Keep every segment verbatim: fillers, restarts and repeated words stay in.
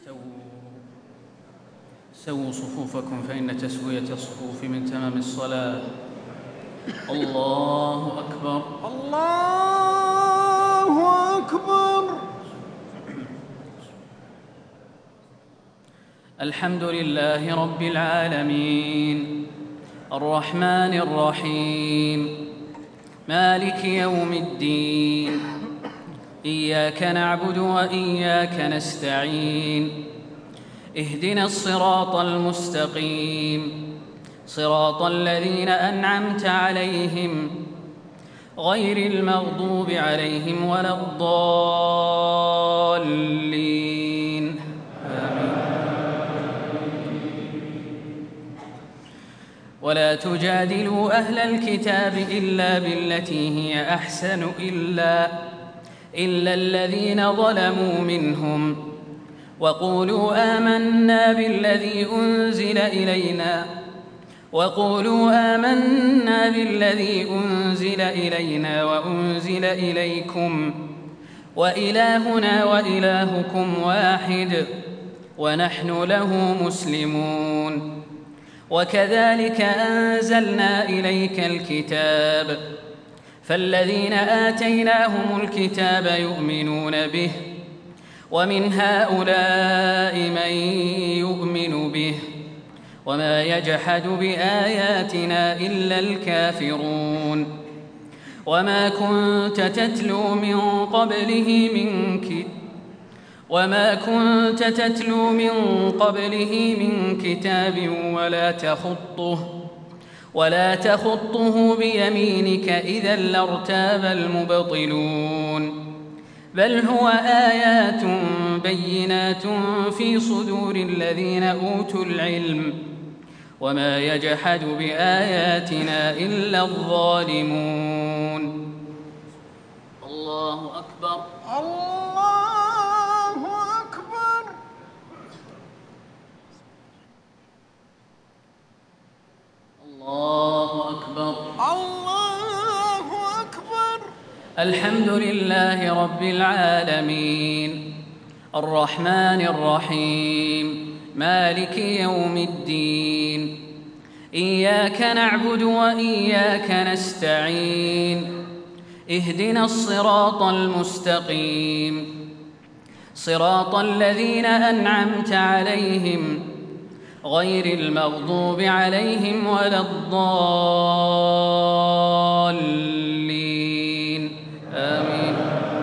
استووا سووا صفوفكم فإن تسوية الصفوف من تمام الصلاة. الله أكبر الله أكبر. الحمد لله رب العالمين الرحمن الرحيم مالك يوم الدين إياك نعبد وإياك نستعين اهدنا الصراط المستقيم صراط الذين أنعمت عليهم غير المغضوب عليهم ولا الضالين آمين. ولا تجادلوا أهل الكتاب إلا بالتي هي أحسن إلا إلا الذين ظلموا منهم وقولوا آمنا بالذي أنزل إلينا وقولوا آمنا بالذي أنزل إلينا وأنزل إليكم وإلهنا وإلهكم واحد ونحن له مسلمون. وكذلك أنزلنا إليك الكتاب فالذين آتيناهم الكتاب يؤمنون به ومن هؤلاء من يؤمن به وما يجحد بآياتنا إلا الكافرون. وما كنت تتلو من قبله من كتاب وما كنت تتلو من قبله من كتاب ولا تخطه ولا تخطه بيمينك إذا لارتاب المبطلون. بل هو آيات بينات في صدور الذين أوتوا العلم وما يجحد بآياتنا إلا الظالمون. الله أكبر الله أكبر. الله أكبر الله أكبر. الحمد لله رب العالمين الرحمن الرحيم مالك يوم الدين إياك نعبد وإياك نستعين اهدنا الصراط المستقيم صراط الذين أنعمت عليهم غير المغضوب عليهم ولا الضالين آمين.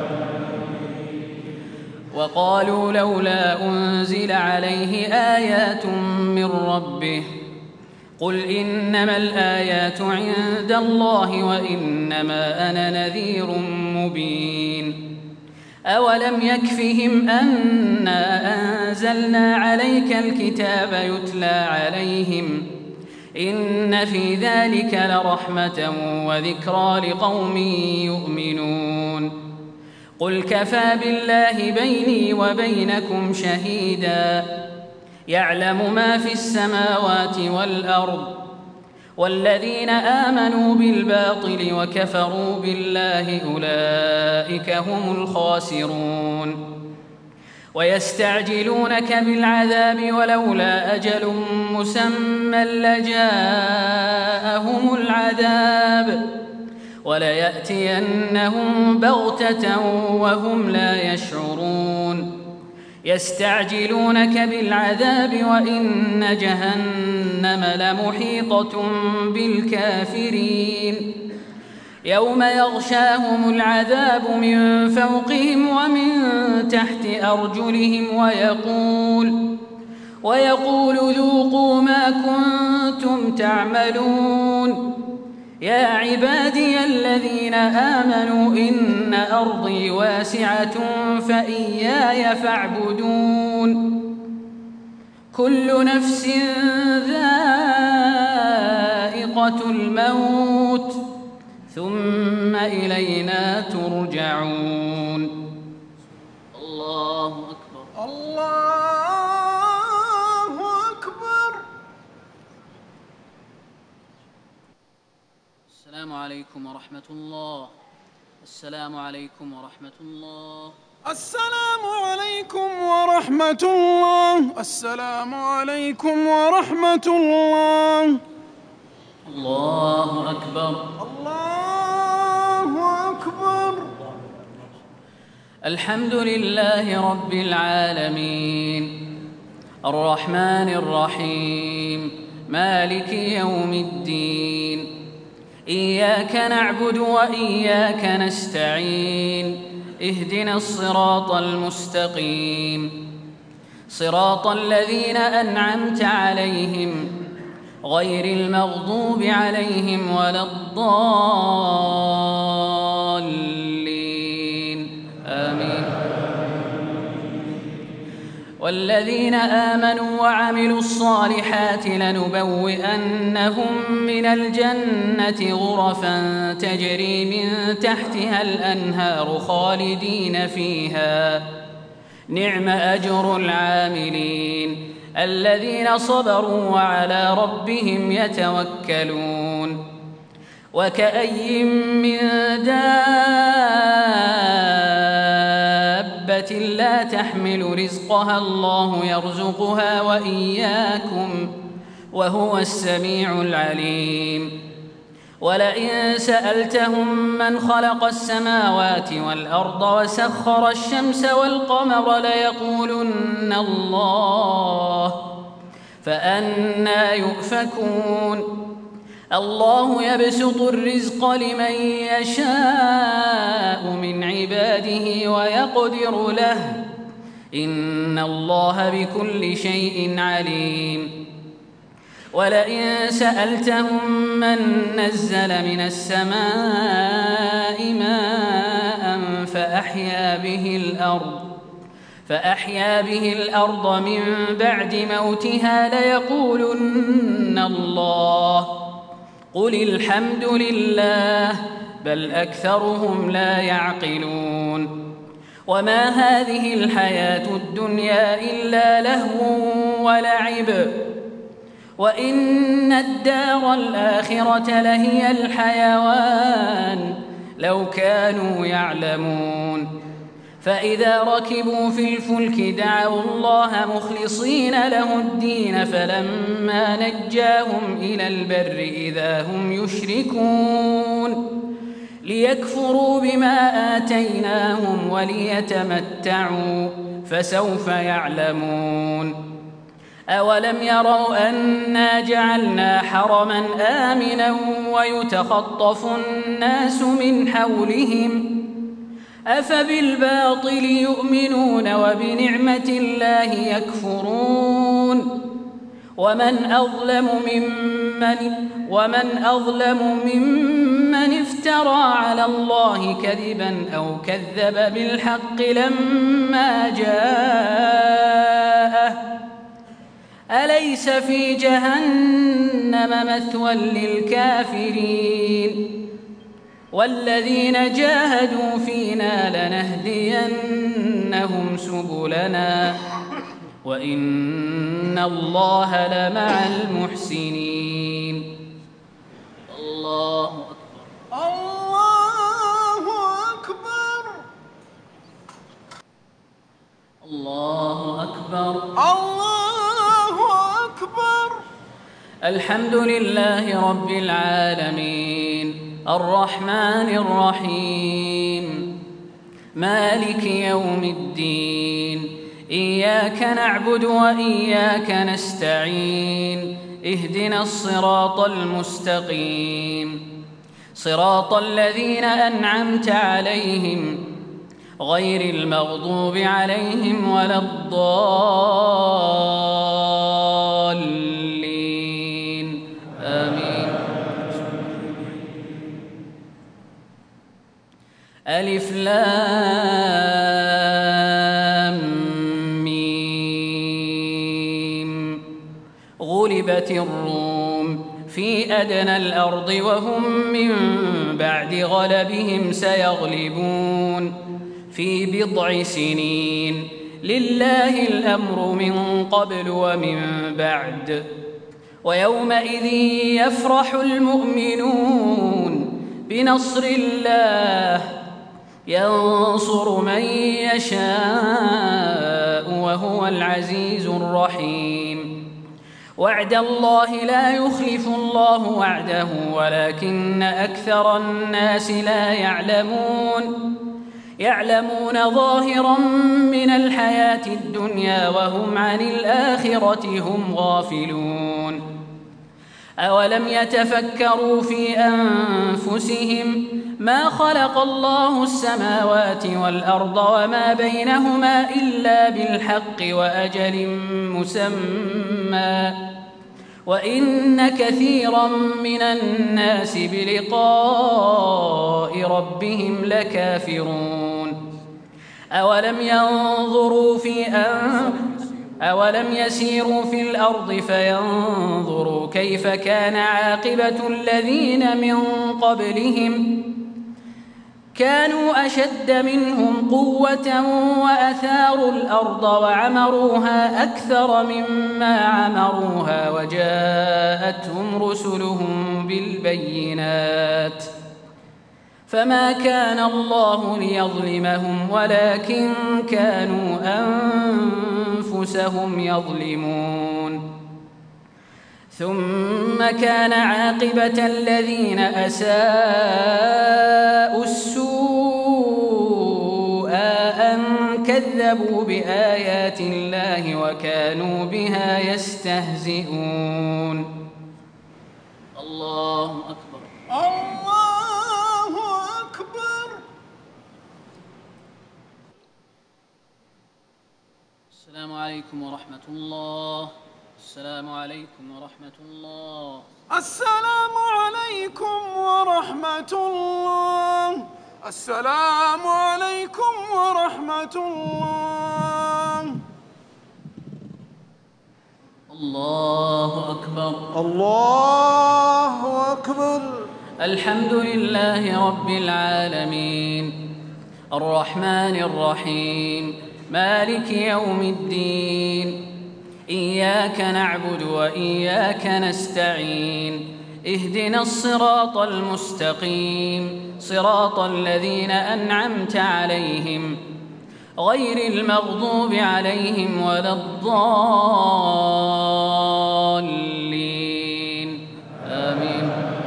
وقالوا لولا أنزل عليه آيات من ربه قل إنما الآيات عند الله وإنما أنا نذير مبين. أولم يكفهم أنا أنزلنا عليك الكتاب يتلى عليهم إن في ذلك لرحمة وذكرى لقوم يؤمنون. قل كفى بالله بيني وبينكم شهيدا يعلم ما في السماوات والأرض والذين آمنوا بالباطل وكفروا بالله أولئك هم الخاسرون. ويستعجلونك بالعذاب ولولا أجل مسمى لجاءهم العذاب وليأتينهم بغتة وهم لا يشعرون. يستعجلونك بالعذاب وإن جهنم لمحيطة بالكافرين يوم يغشاهم العذاب من فوقهم ومن تحت أرجلهم ويقول ويقول ذوقوا ما كنتم تعملون. يا عبادي الذين آمنوا إن أرضي واسعة فإياي فاعبدون. كل نفس ذائقة الموت ثم إلينا ترجعون. الله أكبر الله أكبر. السلام عليكم ورحمة الله. السلام عليكم ورحمة الله. السلام عليكم ورحمة ورحمة الله. السلام عليكم ورحمة الله. الله أكبر. الله أكبر. الحمد لله رب العالمين الرحمن الرحيم مالك يوم الدين إياك نعبد وإياك نستعين اهدنا الصراط المستقيم صراط الذين أنعمت عليهم غير المغضوب عليهم ولا الضالين آمين. والذين آمنوا وعملوا الصالحات لنبوئنهم من الجنة غرفا تجري من تحتها الأنهار خالدين فيها نعم أجر العاملين الذين صبروا وعلى ربهم يتوكلون. وكأي من دابة لا تحمل رزقها الله يرزقها وإياكم وهو السميع العليم. ولئن سألتهم من خلق السماوات والأرض وسخر الشمس والقمر ليقولن الله فأنى يؤفكون. الله يبسط الرزق لمن يشاء من عباده ويقدر له إن الله بكل شيء عليم. ولئن سألتهم من نزل من السماء ماء فأحيا به الأرض فأحيا به الأرض من بعد موتها ليقولن الله قل الحمد لله بل أكثرهم لا يعقلون. وما هذه الحياة الدنيا إلا لهو ولعب وإن الدار الآخرة لهي الحيوان لو كانوا يعلمون. فإذا ركبوا في الفلك دعوا الله مخلصين له الدين فلما نجاهم إلى البر إذا هم يشركون ليكفروا بما آتيناهم وليتمتعوا فسوف يعلمون. أولم يروا أنا جعلنا حرما آمنا ويتخطف الناس من حولهم أفبالباطل يؤمنون وبنعمة الله يكفرون. ومن أظلم ممن, ومن أظلم ممن افترى على الله كذبا أو كذب بالحق لما جاءه أليس في جهنم مثوى للكافرين. والذين جاهدوا فينا لنهدينهم سبلنا وإن الله لمع المحسنين. الله أكبر. الله أكبر. الله أكبر. الله أكبر. الحمد لله رب العالمين الرحمن الرحيم مالك يوم الدين إياك نعبد وإياك نستعين اهدنا الصراط المستقيم صراط الذين أنعمت عليهم غير المغضوب عليهم ولا الضالين آمين. ألف لام ميم غلبت الروم في أدنى الأرض وهم من بعد غلبهم سيغلبون في بضع سنين لله الأمر من قبل ومن بعد ويومئذ يفرح المؤمنون بنصر الله ينصر من يشاء وهو العزيز الرحيم. وعد الله لا يخلف الله وعده ولكن أكثر الناس لا يعلمون يعلمون ظاهرا من الحياة الدنيا وهم عن الآخرة هم غافلون. أولم يتفكروا في أنفسهم ما خلق الله السماوات والأرض وما بينهما إلا بالحق وأجل مسمى وإن كثيرا من الناس بلقاء ربهم لكافرون. أولم ينظروا في أنفسهم أولم يسيروا في الأرض فينظروا كيف كان عاقبة الذين من قبلهم كانوا أشد منهم قوة وأثاروا الأرض وعمروها أكثر مما عمروها وجاءتهم رسلهم بالبينات فما كان الله ليظلمهم ولكن كانوا أنفسهم يظلمون. ثم كان عاقبة الذين أساءوا السوء أن كذبوا بآيات الله وكانوا بها يستهزئون. الله أكبر. الله أكبر. السلام عليكم ورحمة الله. السلام عليكم ورحمة الله. السلام عليكم ورحمة الله. السلام عليكم ورحمة الله. الله أكبر. الله أكبر. الحمد لله رب العالمين الرحمن الرحيم مالك يوم الدين إياك نعبد وإياك نستعين اهدنا الصراط المستقيم صراط الذين أنعمت عليهم غير المغضوب عليهم ولا الضالين آمين.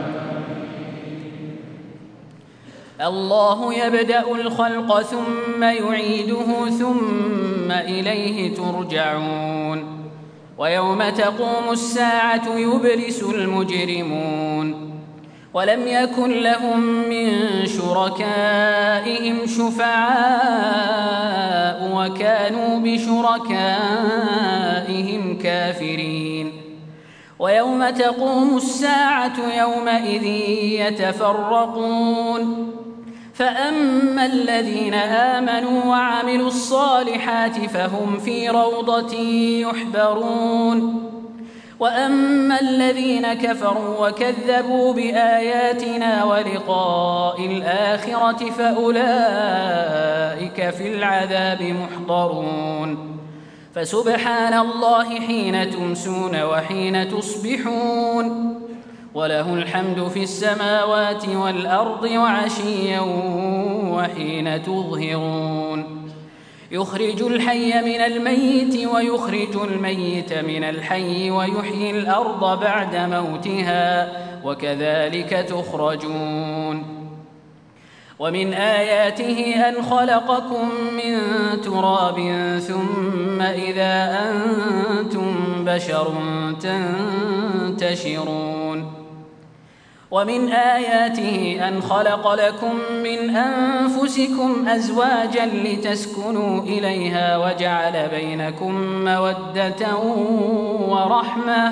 الله يبدأ الخلق ثم يعيده ثم إليه ترجعون. ويوم تقوم الساعة يبلس المجرمون ولم يكن لهم من شركائهم شفعاء وكانوا بشركائهم كافرين. ويوم تقوم الساعة يومئذ يتفرقون فأما الذين آمنوا وعملوا الصالحات فهم في روضة يحبرون وأما الذين كفروا وكذبوا بآياتنا ولقاء الآخرة فأولئك في العذاب محضرون. فسبحان الله حين تمسون وحين تصبحون وله الحمد في السماوات والأرض وعشيا وحين تظهرون. يخرج الحي من الميت ويخرج الميت من الحي ويحيي الأرض بعد موتها وكذلك تخرجون. ومن آياته أن خلقكم من تراب ثم إذا أنتم بشر تنتشرون. ومن آياته أن خلق لكم من أنفسكم أزواجا لتسكنوا إليها وجعل بينكم مودة ورحمة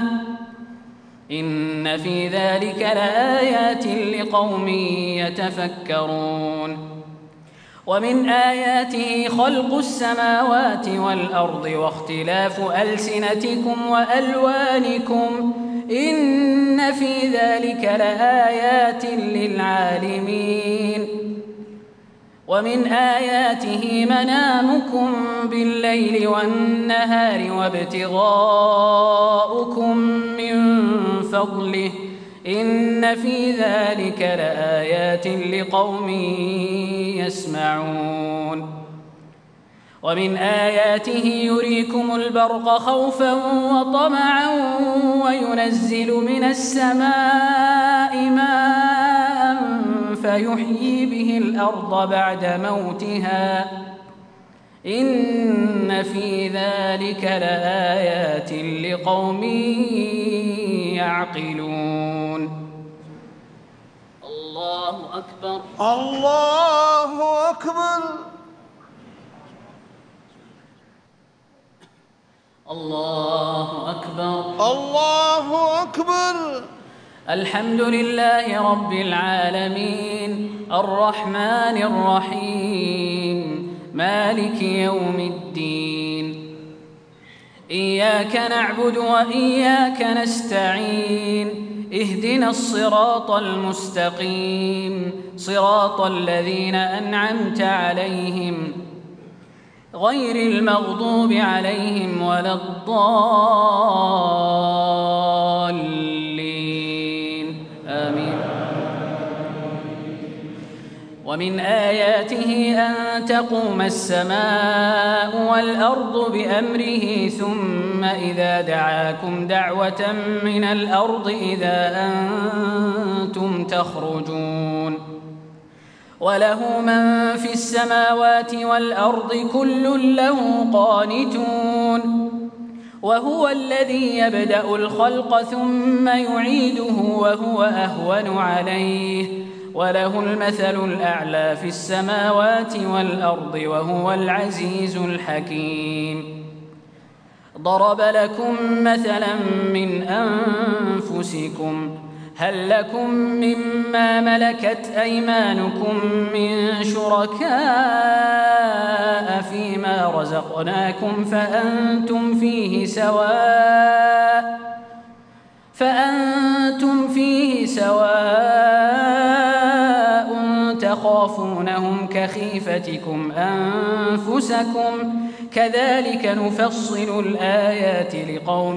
إن في ذلك لآيات لقوم يتفكرون. ومن آياته خلق السماوات والأرض واختلاف ألسنتكم وألوانكم إن في ذلك لآيات للعالمين. ومن آياته منامكم بالليل والنهار وابتغاؤكم من فضله إن في ذلك لآيات لقوم يسمعون. ومن آياته يريكم البرق خوفا وطمعا وينزل من السماء ماء فيحيي به الأرض بعد موتها إن في ذلك لآيات لقوم يعقلون. الله أكبر. الله أكبر. الله أكبر. الله أكبر. الحمد لله رب العالمين الرحمن الرحيم مالك يوم الدين إياك نعبد وإياك نستعين اهدنا الصراط المستقيم صراط الذين أنعمت عليهم غير المغضوب عليهم ولا الضالين آمين. ومن آياته أن تقوم السماء والأرض بأمره ثم إذا دعاكم دعوة من الأرض إذا أنتم تخرجون وله من في السماوات والأرض كل له قانتون وهو الذي يبدأ الخلق ثم يعيده وهو أهون عليه وله المثل الأعلى في السماوات والأرض وهو العزيز الحكيم. ضرب لكم مثلا من أنفسكم هل لكم مما ملكت أيمانكم من شركاء فيما رزقناكم فأنتم فيه سواء فأنتم فيه سواء تخافونهم كخيفتكم أنفسكم كذلك نفصل الآيات لقوم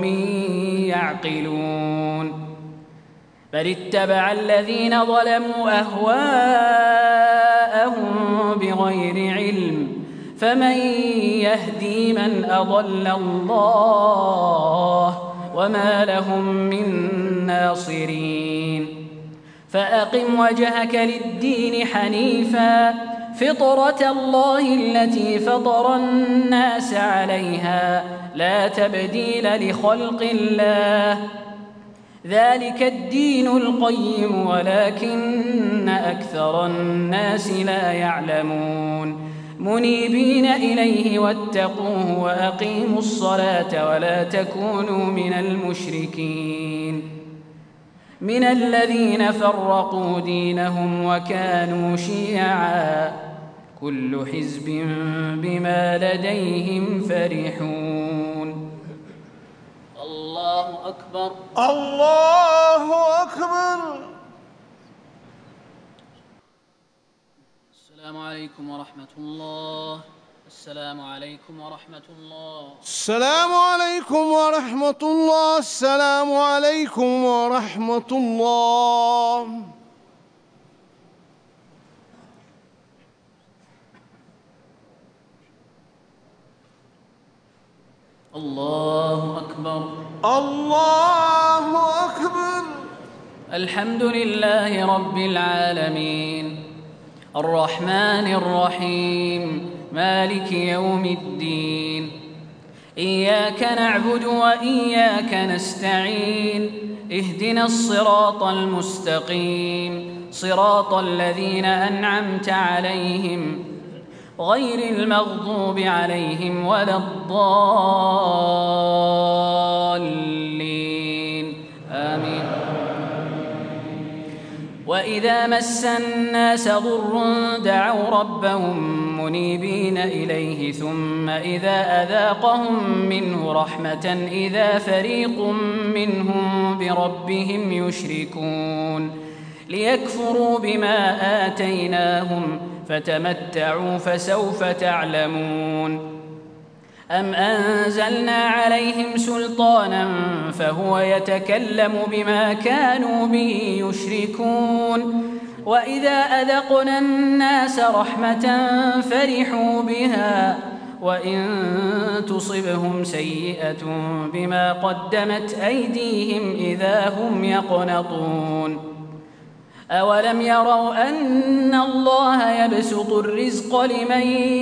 يعقلون. بل اتبع الذين ظلموا أهواءهم بغير علم فمن يهدي من أضل الله وما لهم من ناصرين. فأقم وجهك للدين حنيفا فطرة الله التي فطر الناس عليها لا تبديل لخلق الله ذلك الدين القيم ولكن أكثر الناس لا يعلمون. منيبين إليه واتقوه وأقيموا الصلاة ولا تكونوا من المشركين من الذين فرقوا دينهم وكانوا شيعا كل حزب بما لديهم فرحون. الله أكبر. الله أكبر. السلام عليكم ورحمة الله. السلام عليكم ورحمة الله. السلام عليكم ورحمة الله. السلام عليكم ورحمة الله. الله أكبر. الله أكبر. الحمد لله رب العالمين الرحمن الرحيم مالك يوم الدين إياك نعبد وإياك نستعين اهدنا الصراط المستقيم صراط الذين أنعمت عليهم غير المغضوب عليهم ولا الضالين آمين. وإذا مس الناس ضر دعوا ربهم منيبين إليه ثم إذا أذاقهم منه رحمة إذا فريق منهم بربهم يشركون ليكفروا بما آتيناهم فتمتعوا فسوف تعلمون. أم أنزلنا عليهم سلطانا فهو يتكلم بما كانوا به يشركون وإذا أذقنا الناس رحمة فرحوا بها وإن تصبهم سيئة بما قدمت أيديهم إذا هم يقنطون أولم يروا أن الله يبسط الرزق لمن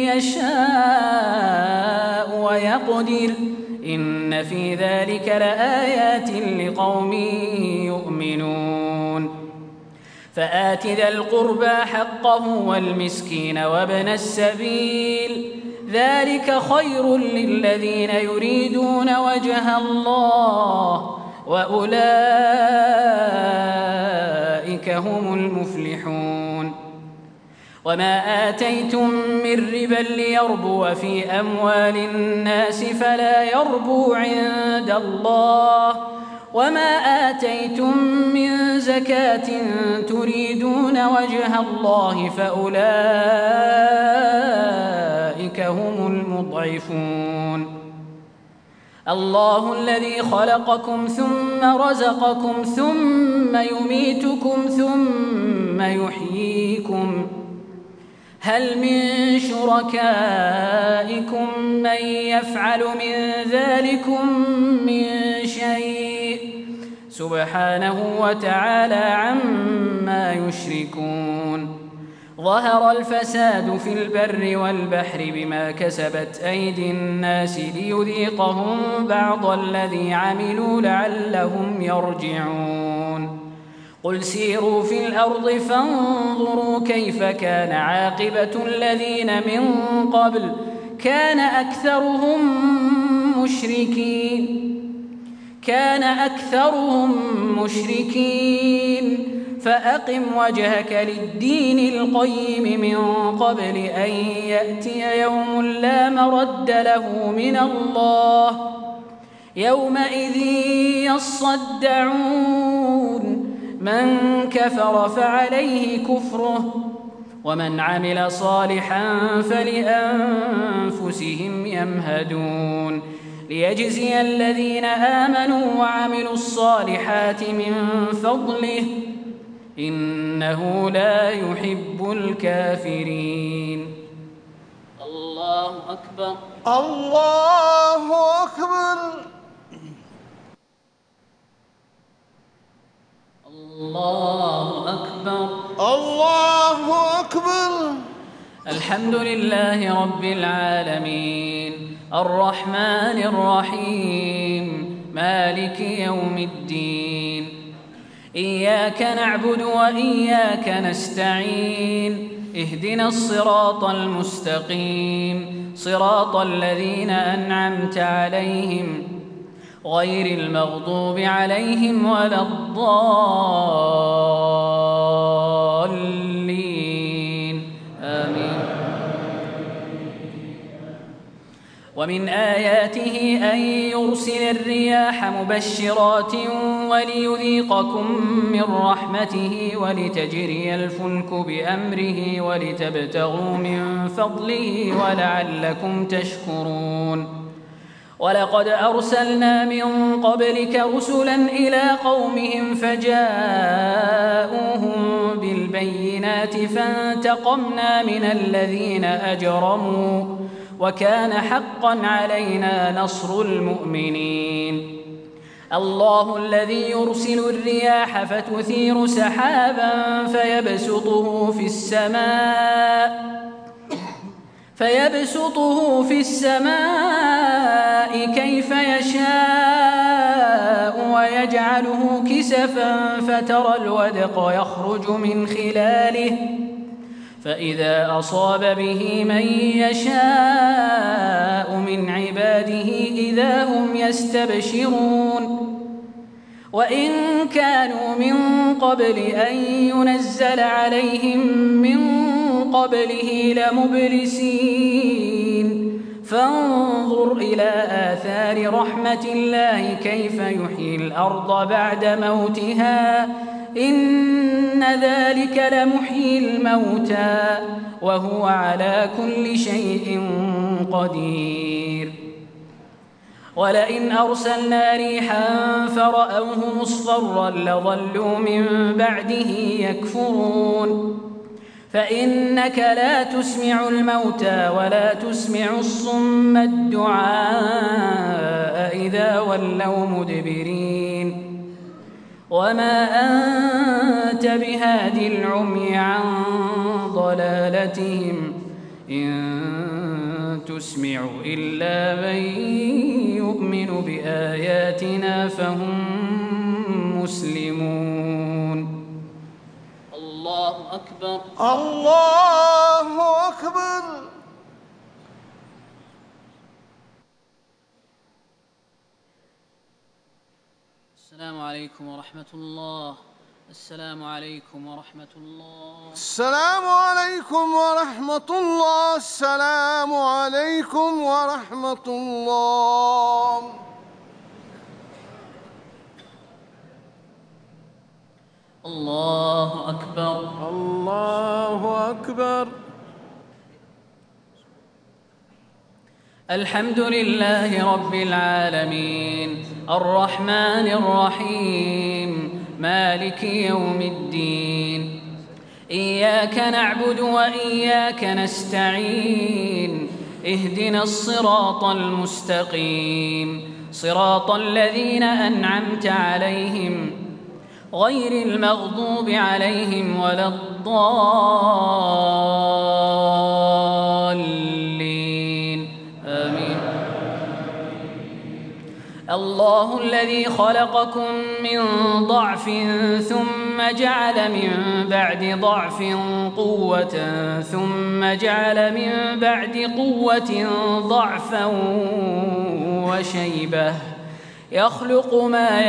يشاء ويقدر إن في ذلك لآيات لقوم يؤمنون فآت ذا القربى حقه والمسكين وابن السبيل ذلك خير للذين يريدون وجه الله وأولئك هم المفلحون وما آتيتم من ربا ليربو في أموال الناس فلا يربو عند الله وما آتيتم من زكاة تريدون وجه الله فأولئك هم المضعفون الله الذي خلقكم ثم رزقكم ثم يميتكم ثم يحييكم هل من شركائكم من يفعل من ذلكم من شيء سبحانه وتعالى عما يشركون ظهر الفساد في البر والبحر بما كسبت أيدي الناس ليذيقهم بعض الذي عملوا لعلهم يرجعون قل سيروا في الأرض فانظروا كيف كان عاقبة الذين من قبل كان أكثرهم مشركين كان أكثرهم مشركين فأقم وجهك للدين القيم من قبل أن يأتي يوم لا مرد له من الله يومئذ يصدعون من كفر فعليه كفره ومن عمل صالحا فلأنفسهم يمهدون ليجزي الذين آمنوا وعملوا الصالحات من فضله إنه لا يحب الكافرين الله أكبر الله أكبر الله أكبر الله أكبر الحمد لله رب العالمين الرحمن الرحيم مالك يوم الدين إياك نعبد وإياك نستعين اهدنا الصراط المستقيم صراط الذين أنعمت عليهم غير المغضوب عليهم ولا الضالين آمين ومن آياته أن يرسل الرياح مبشرات وليذيقكم من رحمته ولتجري الفلك بأمره ولتبتغوا من فضله ولعلكم تشكرون ولقد أرسلنا من قبلك رسلا إلى قومهم فجاءوهم بالبينات فانتقمنا من الذين أجرموا وكان حقا علينا نصر المؤمنين الله الذي يرسل الرياح فتثير سحابا فيبسطه في السماء فيبسطه في السماء كيف يشاء ويجعله كسفا فترى الودق يخرج من خلاله فإذا أصاب به من يشاء من عباده إذا هم يستبشرون وإن كانوا من قبل أن ينزل عليهم من قبله لمبلسين فانظر إلى آثار رحمة الله كيف يحيي الأرض بعد موتها إن ذلك لمحيي الموتى وهو على كل شيء قدير ولئن أرسلنا ريحا فرأوه مصفرا لظلوا من بعده يكفرون فإنك لا تسمع الموتى ولا تسمع الصم الدعاء إذا ولوا مدبرين وما أنت بهاد العمي عن ضلالتهم إن تسمع إلا من يؤمن بآياتنا فهم مسلمون. الله أكبر. الله أكبر. السلام عليكم ورحمة الله. السلام عليكم ورحمة الله. السلام عليكم ورحمة الله. السلام عليكم ورحمة الله. الله أكبر. الله أكبر. الحمد لله رب العالمين الرحمن الرحيم مالك يوم الدين إياك نعبد وإياك نستعين اهدنا الصراط المستقيم صراط الذين أنعمت عليهم غير المغضوب عليهم ولا الضالين آمين. الله الذي خلقكم من ضعف ثم جعل من بعد ضعف قوة ثم جعل من بعد قوة ضعفا وشيبة يخلق ما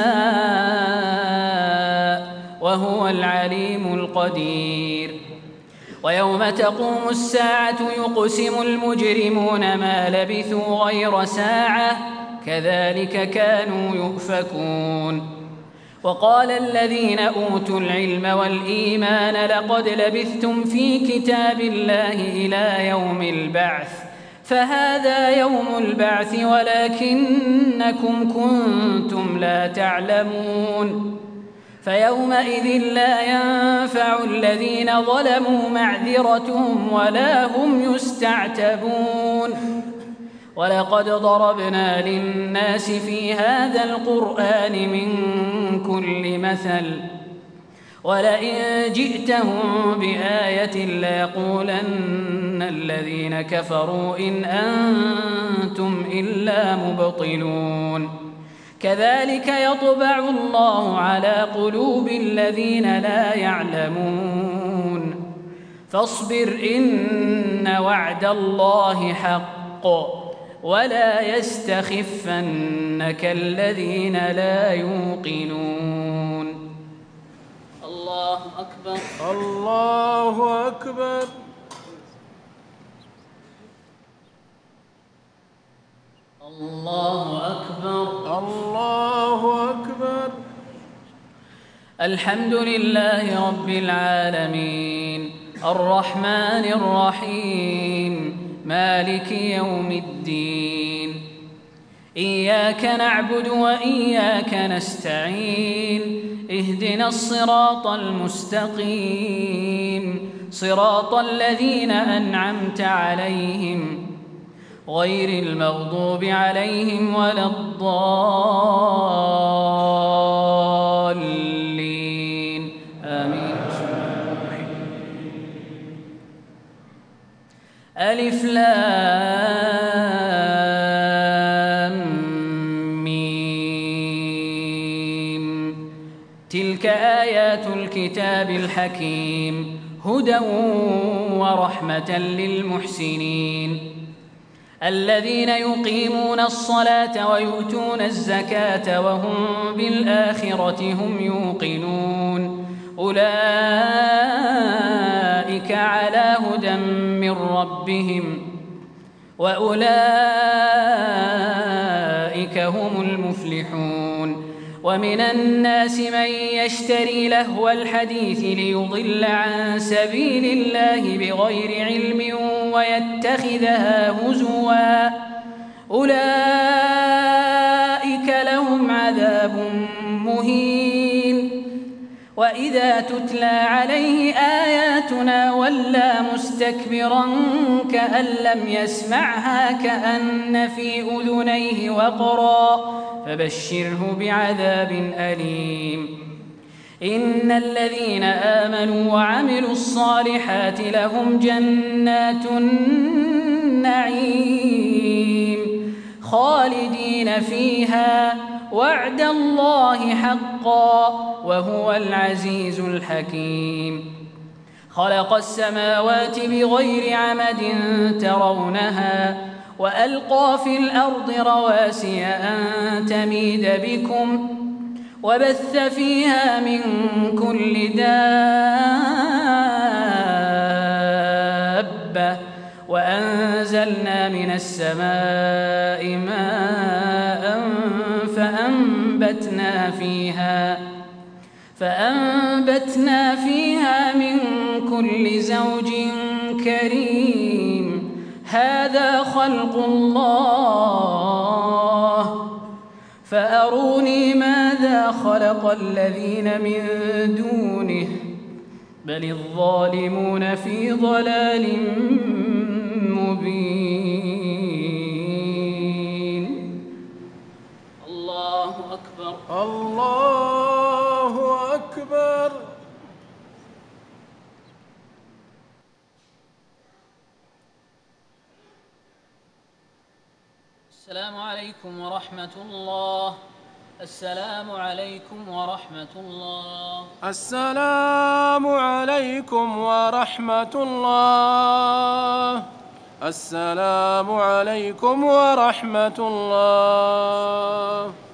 يشاء وهو العليم القدير. ويوم تقوم الساعة يقسم المجرمون ما لبثوا غير ساعة كذلك كانوا يؤفكون. وقال الذين أوتوا العلم والإيمان لقد لبثتم في كتاب الله إلى يوم البعث فهذا يوم البعث ولكنكم كنتم لا تعلمون. فيومئذ لا ينفع الذين ظلموا معذرتهم ولا هم يستعتبون. ولقد ضربنا للناس في هذا القرآن من كل مثل ولئن جئتهم بآية ليقولن الذين كفروا إن أنتم إلا مبطلون. كذلك يطبع الله على قلوب الذين لا يعلمون. فاصبر إن وعد الله حق ولا يستخفنك الذين لا يوقنون. الله أكبر. الله أكبر. الله أكبر. الله أكبر. الحمد لله رب العالمين الرحمن الرحيم مالك يوم الدين إياك نعبد وإياك نستعين اهدنا الصراط المستقيم صراط الذين أنعمت عليهم غير المغضوب عليهم ولا الضالين آمين. ألف لام ميم تلك آيات الكتاب الحكيم هدى ورحمة للمحسنين الذين يقيمون الصلاة ويؤتون الزكاة وهم بالآخرة هم يوقنون أولئك على هدى من ربهم وأولئك هم المفلحون. ومن الناس من يشتري لهو الحديث ليضل عن سبيل الله بغير علم ويتخذها هزوا أولئك لهم عذاب مهين. وإن وإذا تتلى عليه آياتنا ولى مستكبرا كأن لم يسمعها كأن في أذنيه وقرا فبشره بعذاب أليم إن الذين آمنوا وعملوا الصالحات لهم جنات النعيم خالدين فيها وعد الله حقا وهو العزيز الحكيم خلق السماوات بغير عمد ترونها وألقى في الأرض رواسي أن تميد بكم وبث فيها من كل دابة وأنزلنا من السماء ماء فأنبتنا فيها فأنبتنا فيها من كل زوج كريم هذا خلق الله فأروني ماذا خلق الذين من دونه بل الظالمون في ضلال مبين الله أكبر الله أكبر. السلام عليكم ورحمة الله. السلام عليكم ورحمة الله. السلام عليكم ورحمة الله. السلام عليكم ورحمة الله.